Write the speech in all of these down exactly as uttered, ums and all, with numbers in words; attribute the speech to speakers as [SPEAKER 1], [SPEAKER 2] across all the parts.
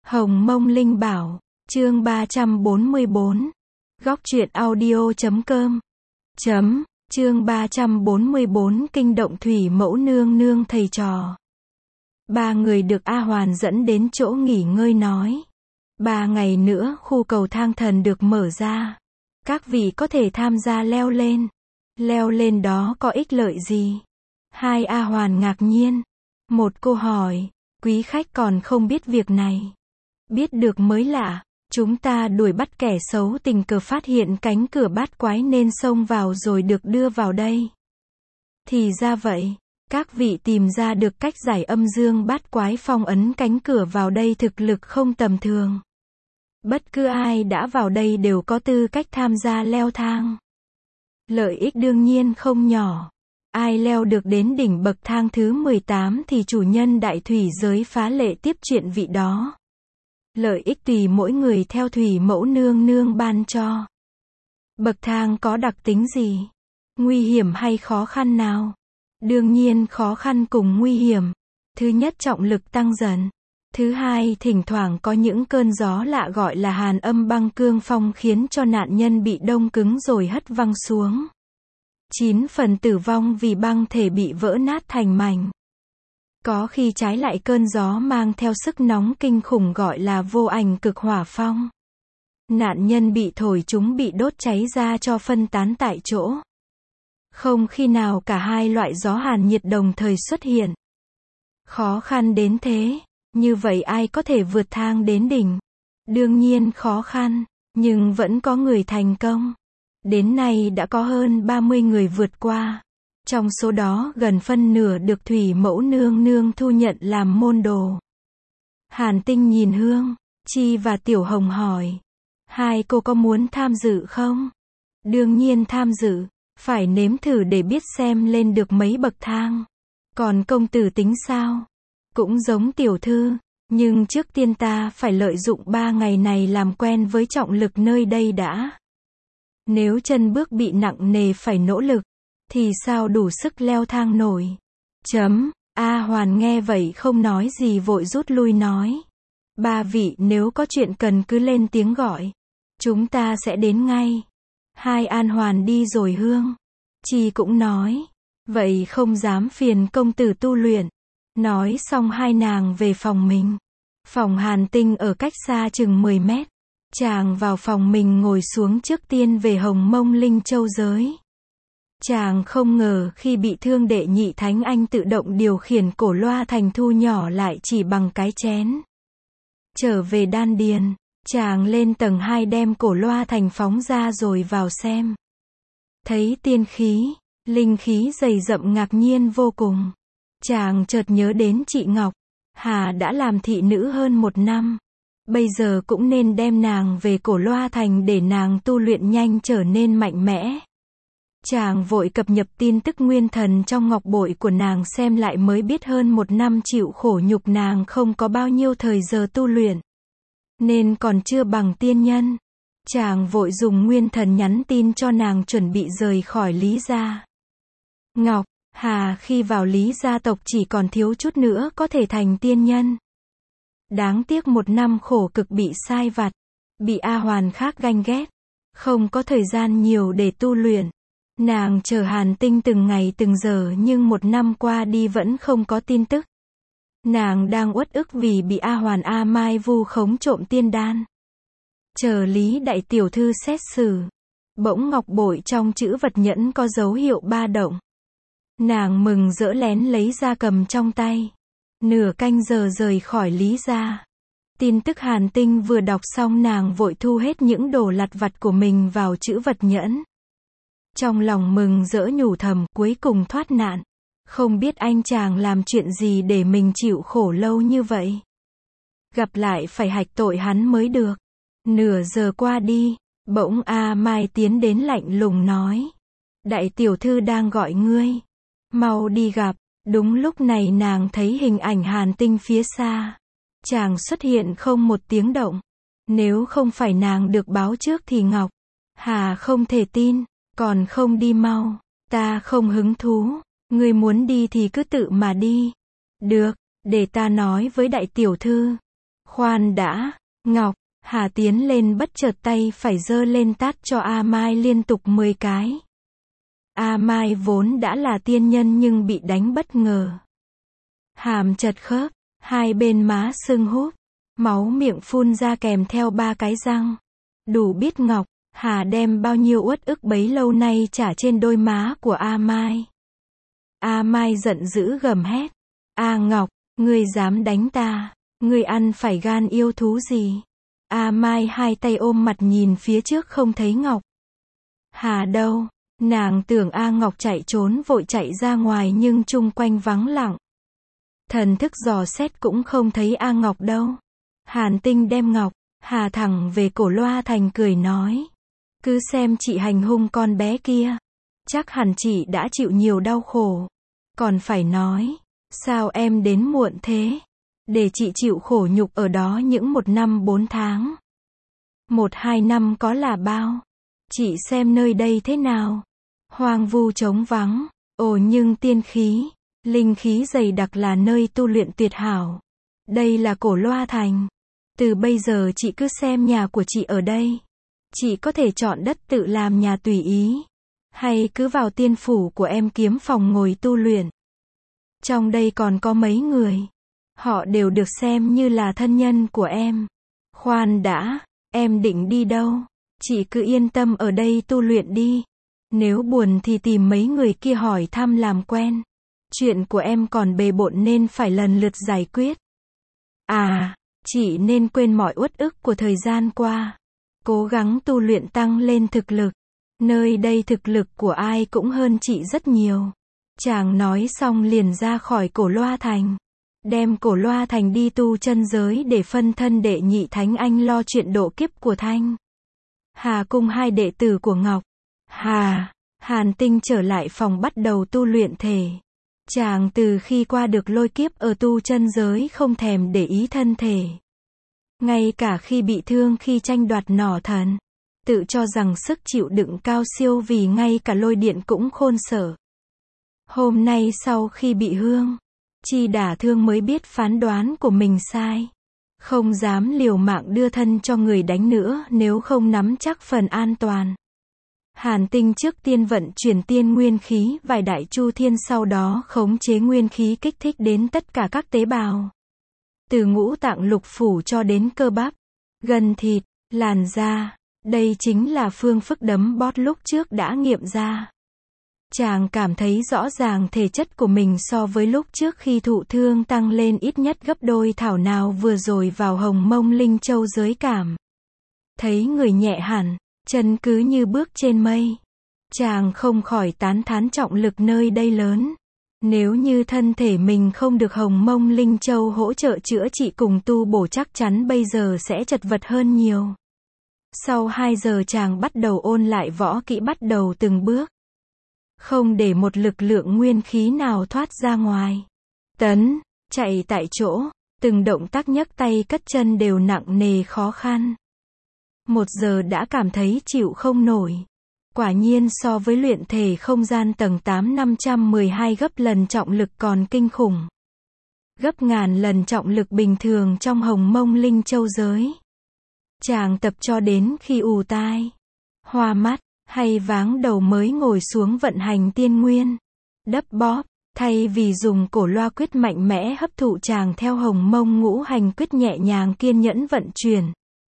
[SPEAKER 1] Hồng Mông Linh Bảo, chương ba trăm bốn mươi bốn. Góc truyện audio chấm com. Chấm, chương ba trăm bốn mươi bốn kinh động thủy mẫu nương nương thầy trò. Ba người được A Hoàn dẫn đến chỗ nghỉ ngơi nói. Ba ngày nữa khu cầu thang thần được mở ra. Các vị có thể tham gia leo lên. Leo lên đó có ích lợi gì? Hai A Hoàn ngạc nhiên. Một cô hỏi, quý khách còn không biết việc này. Biết được mới lạ, chúng ta đuổi bắt kẻ xấu tình cờ phát hiện cánh cửa bát quái nên xông vào rồi được đưa vào đây. Thì ra vậy, các vị tìm ra được cách giải âm dương bát quái phong ấn cánh cửa vào đây thực lực không tầm thường. Bất cứ ai đã vào đây đều có tư cách tham gia leo thang. Lợi ích đương nhiên không nhỏ. Ai leo được đến đỉnh bậc thang thứ mười tám thì chủ nhân đại thủy giới phá lệ tiếp chuyện vị đó. Lợi ích tùy mỗi người theo thủy mẫu nương nương ban cho. Bậc thang có đặc tính gì? Nguy hiểm hay khó khăn nào? Đương nhiên khó khăn cùng nguy hiểm. Thứ nhất trọng lực tăng dần. Thứ hai thỉnh thoảng có những cơn gió lạ gọi là hàn âm băng cương phong khiến cho nạn nhân bị đông cứng rồi hất văng xuống. Chín phần tử vong vì băng thể bị vỡ nát thành mảnh. Có khi trái lại cơn gió mang theo sức nóng kinh khủng gọi là vô ảnh cực hỏa phong. Nạn nhân bị thổi chúng bị đốt cháy ra cho phân tán tại chỗ. Không khi nào cả hai loại gió hàn nhiệt đồng thời xuất hiện. Khó khăn đến thế, như vậy ai có thể vượt thang đến đỉnh? Đương nhiên khó khăn, nhưng vẫn có người thành công. Đến nay đã có hơn ba mươi người vượt qua. Trong số đó gần phân nửa được thủy mẫu nương nương thu nhận làm môn đồ. Hàn Tinh nhìn Hương, Chi và Tiểu Hồng hỏi. Hai cô có muốn tham dự không? Đương nhiên tham dự, phải nếm thử để biết xem lên được mấy bậc thang. Còn công tử tính sao? Cũng giống tiểu thư, nhưng trước tiên ta phải lợi dụng ba ngày này làm quen với trọng lực nơi đây đã. Nếu chân bước bị nặng nề phải nỗ lực, thì sao đủ sức leo thang nổi. Chấm, A Hoàn nghe vậy không nói gì vội rút lui nói. Ba vị nếu có chuyện cần cứ lên tiếng gọi. Chúng ta sẽ đến ngay. Hai An Hoàn đi rồi Hương. Chi cũng nói. Vậy không dám phiền công tử tu luyện. Nói xong hai nàng về phòng mình. Phòng Hàn Tinh ở cách xa chừng mười mét. Chàng vào phòng mình ngồi xuống trước tiên về Hồng Mông Linh Châu giới. Chàng không ngờ khi bị thương đệ nhị thánh anh tự động điều khiển cổ loa thành thu nhỏ lại chỉ bằng cái chén. Trở về đan điền, chàng lên tầng hai đem cổ loa thành phóng ra rồi vào xem. Thấy tiên khí, linh khí dày dậm ngạc nhiên vô cùng. Chàng chợt nhớ đến chị Ngọc, Hà đã làm thị nữ hơn một năm. Bây giờ cũng nên đem nàng về cổ loa thành để nàng tu luyện nhanh trở nên mạnh mẽ. Chàng vội cập nhật tin tức nguyên thần trong ngọc bội của nàng xem lại mới biết hơn một năm chịu khổ nhục nàng không có bao nhiêu thời giờ tu luyện. Nên còn chưa bằng tiên nhân. Chàng vội dùng nguyên thần nhắn tin cho nàng chuẩn bị rời khỏi Lý gia. Ngọc, Hà khi vào Lý gia tộc chỉ còn thiếu chút nữa có thể thành tiên nhân. Đáng tiếc một năm khổ cực bị sai vặt. Bị A Hoàn khác ganh ghét. Không có thời gian nhiều để tu luyện. Nàng chờ Hàn Tinh từng ngày từng giờ nhưng một năm qua đi vẫn không có tin tức. Nàng đang uất ức vì bị A Hoàn A Mai vu khống trộm tiên đan. Chờ Lý đại tiểu thư xét xử. Bỗng ngọc bội trong chữ vật nhẫn có dấu hiệu ba động. Nàng mừng rỡ lén lấy ra cầm trong tay. Nửa canh giờ rời khỏi Lý gia. Tin tức Hàn Tinh vừa đọc xong nàng vội thu hết những đồ lặt vặt của mình vào chữ vật nhẫn. Trong lòng mừng rỡ nhủ thầm cuối cùng thoát nạn. Không biết anh chàng làm chuyện gì để mình chịu khổ lâu như vậy. Gặp lại phải hạch tội hắn mới được. Nửa giờ qua đi, bỗng A Mai tiến đến lạnh lùng nói. Đại tiểu thư đang gọi ngươi. Mau đi gặp. Đúng lúc này nàng thấy hình ảnh Hàn Tinh phía xa. Chàng xuất hiện không một tiếng động. Nếu không phải nàng được báo trước thì Ngọc, Hà không thể tin. Còn không đi mau. Ta không hứng thú. Ngươi muốn đi thì cứ tự mà đi. Được, để ta nói với đại tiểu thư. Khoan đã, Ngọc, Hà tiến lên bất chợt tay phải giơ lên tát cho A Mai liên tục mười cái. A Mai vốn đã là tiên nhân nhưng bị đánh bất ngờ. Hàm chật khớp, hai bên má sưng húp, máu miệng phun ra kèm theo ba cái răng. Đủ biết Ngọc, Hà đem bao nhiêu uất ức bấy lâu nay trả trên đôi má của A Mai. A Mai giận dữ gầm hét. A Ngọc, ngươi dám đánh ta, ngươi ăn phải gan yêu thú gì? A Mai hai tay ôm mặt nhìn phía trước không thấy Ngọc. Hà đâu? Nàng tưởng A Ngọc chạy trốn vội chạy ra ngoài nhưng chung quanh vắng lặng. Thần thức dò xét cũng không thấy A Ngọc đâu. Hàn Tinh đem Ngọc, Hà thẳng về Cổ Loa Thành cười nói. Cứ xem chị hành hung con bé kia. Chắc hẳn chị đã chịu nhiều đau khổ. Còn phải nói, sao em đến muộn thế? Để chị chịu khổ nhục ở đó những một năm bốn tháng. Một hai năm có là bao? Chị xem nơi đây thế nào? Hoang vu trống vắng, ồ nhưng tiên khí, linh khí dày đặc là nơi tu luyện tuyệt hảo. Đây là Cổ Loa Thành. Từ bây giờ chị cứ xem nhà của chị ở đây. Chị có thể chọn đất tự làm nhà tùy ý. Hay cứ vào tiên phủ của em kiếm phòng ngồi tu luyện. Trong đây còn có mấy người. Họ đều được xem như là thân nhân của em. Khoan đã, em định đi đâu? Chị cứ yên tâm ở đây tu luyện đi. Nếu buồn thì tìm mấy người kia hỏi thăm làm quen. Chuyện của em còn bề bộn nên phải lần lượt giải quyết. À, chị nên quên mọi uất ức của thời gian qua. Cố gắng tu luyện tăng lên thực lực. Nơi đây thực lực của ai cũng hơn chị rất nhiều. Chàng nói xong liền ra khỏi Cổ Loa Thành. Đem Cổ Loa Thành đi tu chân giới để phân thân đệ nhị thánh anh lo chuyện độ kiếp của Thanh Hà cùng hai đệ tử của Ngọc Hà. Hàn Tinh trở lại phòng bắt đầu tu luyện thể. Chàng từ khi qua được lôi kiếp ở tu chân giới không thèm để ý thân thể. Ngay cả khi bị thương khi tranh đoạt nỏ thần, tự cho rằng sức chịu đựng cao siêu vì ngay cả lôi điện cũng khôn sở. Hôm nay sau khi bị hương, Chi đả thương mới biết phán đoán của mình sai. Không dám liều mạng đưa thân cho người đánh nữa nếu không nắm chắc phần an toàn. Hàn Tinh trước tiên vận chuyển tiên nguyên khí vài đại chu thiên sau đó khống chế nguyên khí kích thích đến tất cả các tế bào. Từ ngũ tạng lục phủ cho đến cơ bắp, gân thịt, làn da. Đây chính là phương phức đấm bót lúc trước đã nghiệm ra. Chàng cảm thấy rõ ràng thể chất của mình so với lúc trước khi thụ thương tăng lên ít nhất gấp đôi thảo nào vừa rồi vào Hồng Mông Linh Châu giới cảm. Thấy người nhẹ hẳn, chân cứ như bước trên mây. Chàng không khỏi tán thán trọng lực nơi đây lớn. Nếu như thân thể mình không được Hồng Mông Linh Châu hỗ trợ chữa trị cùng tu bổ chắc chắn bây giờ sẽ chật vật hơn nhiều. Sau hai giờ chàng bắt đầu ôn lại võ kỹ bắt đầu từng bước. Không để một lực lượng nguyên khí nào thoát ra ngoài. Tấn, chạy tại chỗ, từng động tác nhấc tay cất chân đều nặng nề khó khăn. Một giờ đã cảm thấy chịu không nổi. Quả nhiên so với luyện thể không gian tầng tám năm trăm mười hai gấp lần trọng lực còn kinh khủng. Gấp ngàn lần trọng lực bình thường trong Hồng Mông Linh Châu giới. Chàng tập cho đến khi ù tai, hoa mắt, hay váng đầu mới ngồi xuống vận hành tiên nguyên. Đắp bóp, thay vì dùng cổ loa quyết mạnh mẽ hấp thụ chàng theo Hồng Mông ngũ hành quyết nhẹ nhàng kiên nhẫn vận chuyển.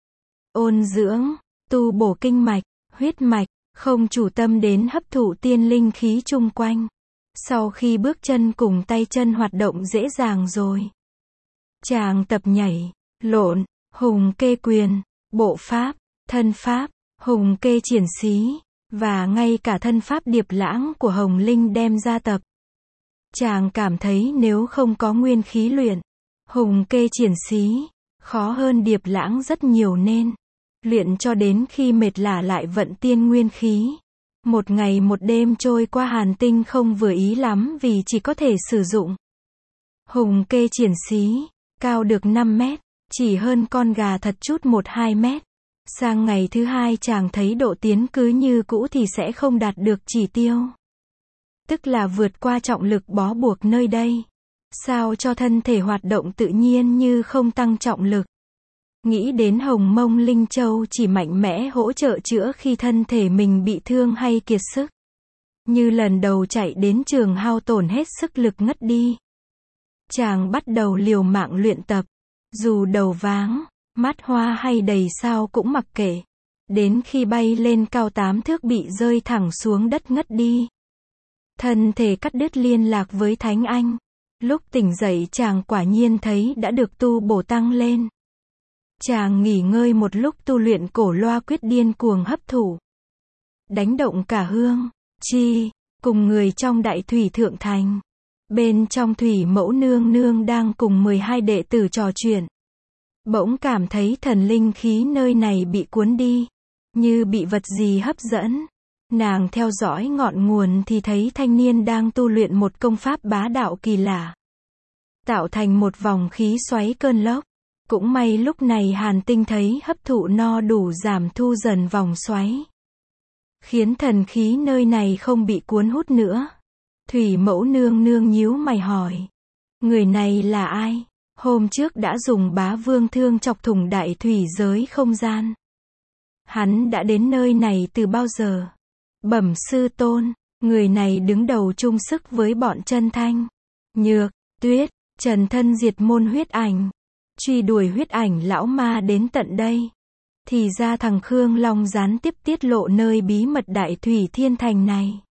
[SPEAKER 1] Ôn dưỡng, tu bổ kinh mạch, huyết mạch, không chủ tâm đến hấp thụ tiên linh khí chung quanh. Sau khi bước chân cùng tay chân hoạt động dễ dàng rồi. Chàng tập nhảy, lộn, hùng kê quyền, bộ pháp, thân pháp, hùng kê triển xí, và ngay cả thân pháp điệp lãng của Hồng Linh đem ra tập. Chàng cảm thấy nếu không có nguyên khí luyện, hùng kê triển xí, khó hơn điệp lãng rất nhiều nên luyện cho đến khi mệt lả lại vận tiên nguyên khí. Một ngày một đêm trôi qua Hàn Tinh không vừa ý lắm vì chỉ có thể sử dụng hùng kê triển xí, cao được năm mét, chỉ hơn con gà thật chút một hai mét. Sang ngày thứ hai chàng thấy độ tiến cứ như cũ thì sẽ không đạt được chỉ tiêu. Tức là vượt qua trọng lực bó buộc nơi đây. Sao cho thân thể hoạt động tự nhiên như không tăng trọng lực. Nghĩ đến Hồng Mông Linh Châu chỉ mạnh mẽ hỗ trợ chữa khi thân thể mình bị thương hay kiệt sức. Như lần đầu chạy đến trường hao tổn hết sức lực ngất đi. Chàng bắt đầu liều mạng luyện tập. Dù đầu váng, mắt hoa hay đầy sao cũng mặc kệ. Đến khi bay lên cao tám thước bị rơi thẳng xuống đất ngất đi. Thân thể cắt đứt liên lạc với Thánh Anh. Lúc tỉnh dậy chàng quả nhiên thấy đã được tu bổ tăng lên. Chàng nghỉ ngơi một lúc tu luyện cổ loa quyết điên cuồng hấp thụ. Đánh động cả Hương, Chi, cùng người trong Đại Thủy Thượng Thành. Bên trong Thủy Mẫu Nương Nương đang cùng mười hai đệ tử trò chuyện. Bỗng cảm thấy thần linh khí nơi này bị cuốn đi. Như bị vật gì hấp dẫn. Nàng theo dõi ngọn nguồn thì thấy thanh niên đang tu luyện một công pháp bá đạo kỳ lạ. Tạo thành một vòng khí xoáy cơn lốc. Cũng may lúc này Hàn Tinh thấy hấp thụ no đủ giảm thu dần vòng xoáy. Khiến thần khí nơi này không bị cuốn hút nữa. Thủy Mẫu Nương Nương nhíu mày hỏi. Người này là ai? Hôm trước đã dùng bá vương thương chọc thủng đại thủy giới không gian. Hắn đã đến nơi này từ bao giờ? Bẩm sư tôn, người này đứng đầu chung sức với bọn Chân Thanh, Nhược, Tuyết, Trần thân diệt môn huyết ảnh. Truy đuổi huyết ảnh lão ma đến tận đây. Thì ra thằng Khương Long gián tiếp tiết lộ nơi bí mật Đại Thủy Thiên Thành này.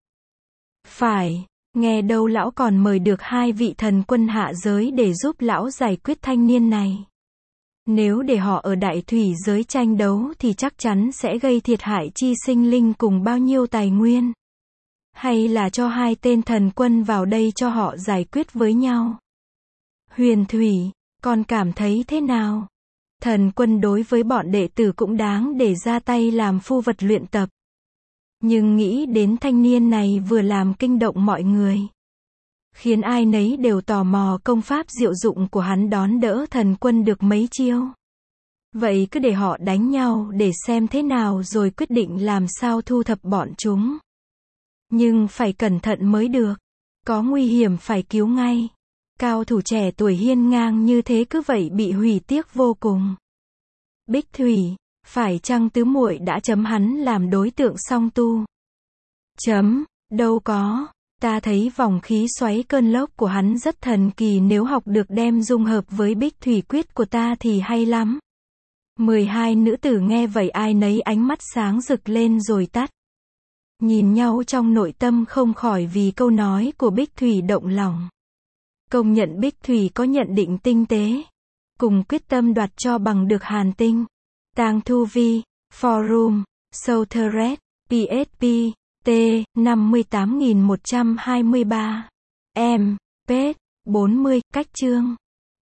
[SPEAKER 1] Phải, nghe đâu lão còn mời được hai vị thần quân hạ giới để giúp lão giải quyết thanh niên này. Nếu để họ ở Đại Thủy giới tranh đấu thì chắc chắn sẽ gây thiệt hại chi sinh linh cùng bao nhiêu tài nguyên. Hay là cho hai tên thần quân vào đây cho họ giải quyết với nhau. Huyền Thủy, con cảm thấy thế nào? Thần quân đối với bọn đệ tử cũng đáng để ra tay làm phu vật luyện tập. Nhưng nghĩ đến thanh niên này vừa làm kinh động mọi người. Khiến ai nấy đều tò mò công pháp diệu dụng của hắn đón đỡ thần quân được mấy chiêu. Vậy cứ để họ đánh nhau để xem thế nào rồi quyết định làm sao thu thập bọn chúng. Nhưng phải cẩn thận mới được. Có nguy hiểm phải cứu ngay. Cao thủ trẻ tuổi hiên ngang như thế cứ vậy bị hủy tiếc vô cùng. Bích Thủy, phải chăng tứ muội đã chấm hắn làm đối tượng song tu? Chấm, đâu có. Ta thấy vòng khí xoáy cơn lốc của hắn rất thần kỳ, nếu học được đem dung hợp với Bích Thủy quyết của ta thì hay lắm. mười hai nữ tử nghe vậy ai nấy ánh mắt sáng rực lên rồi tắt. Nhìn nhau trong nội tâm không khỏi vì câu nói của Bích Thủy động lòng. Công nhận Bích Thủy có nhận định tinh tế. Cùng quyết tâm đoạt cho bằng được Hàn Tinh. Tang Thu Vi, Forum, Southred, pê ét pê, T, năm mươi tám nghìn một trăm hai mươi ba. M, Page, bốn mươi, cách chương.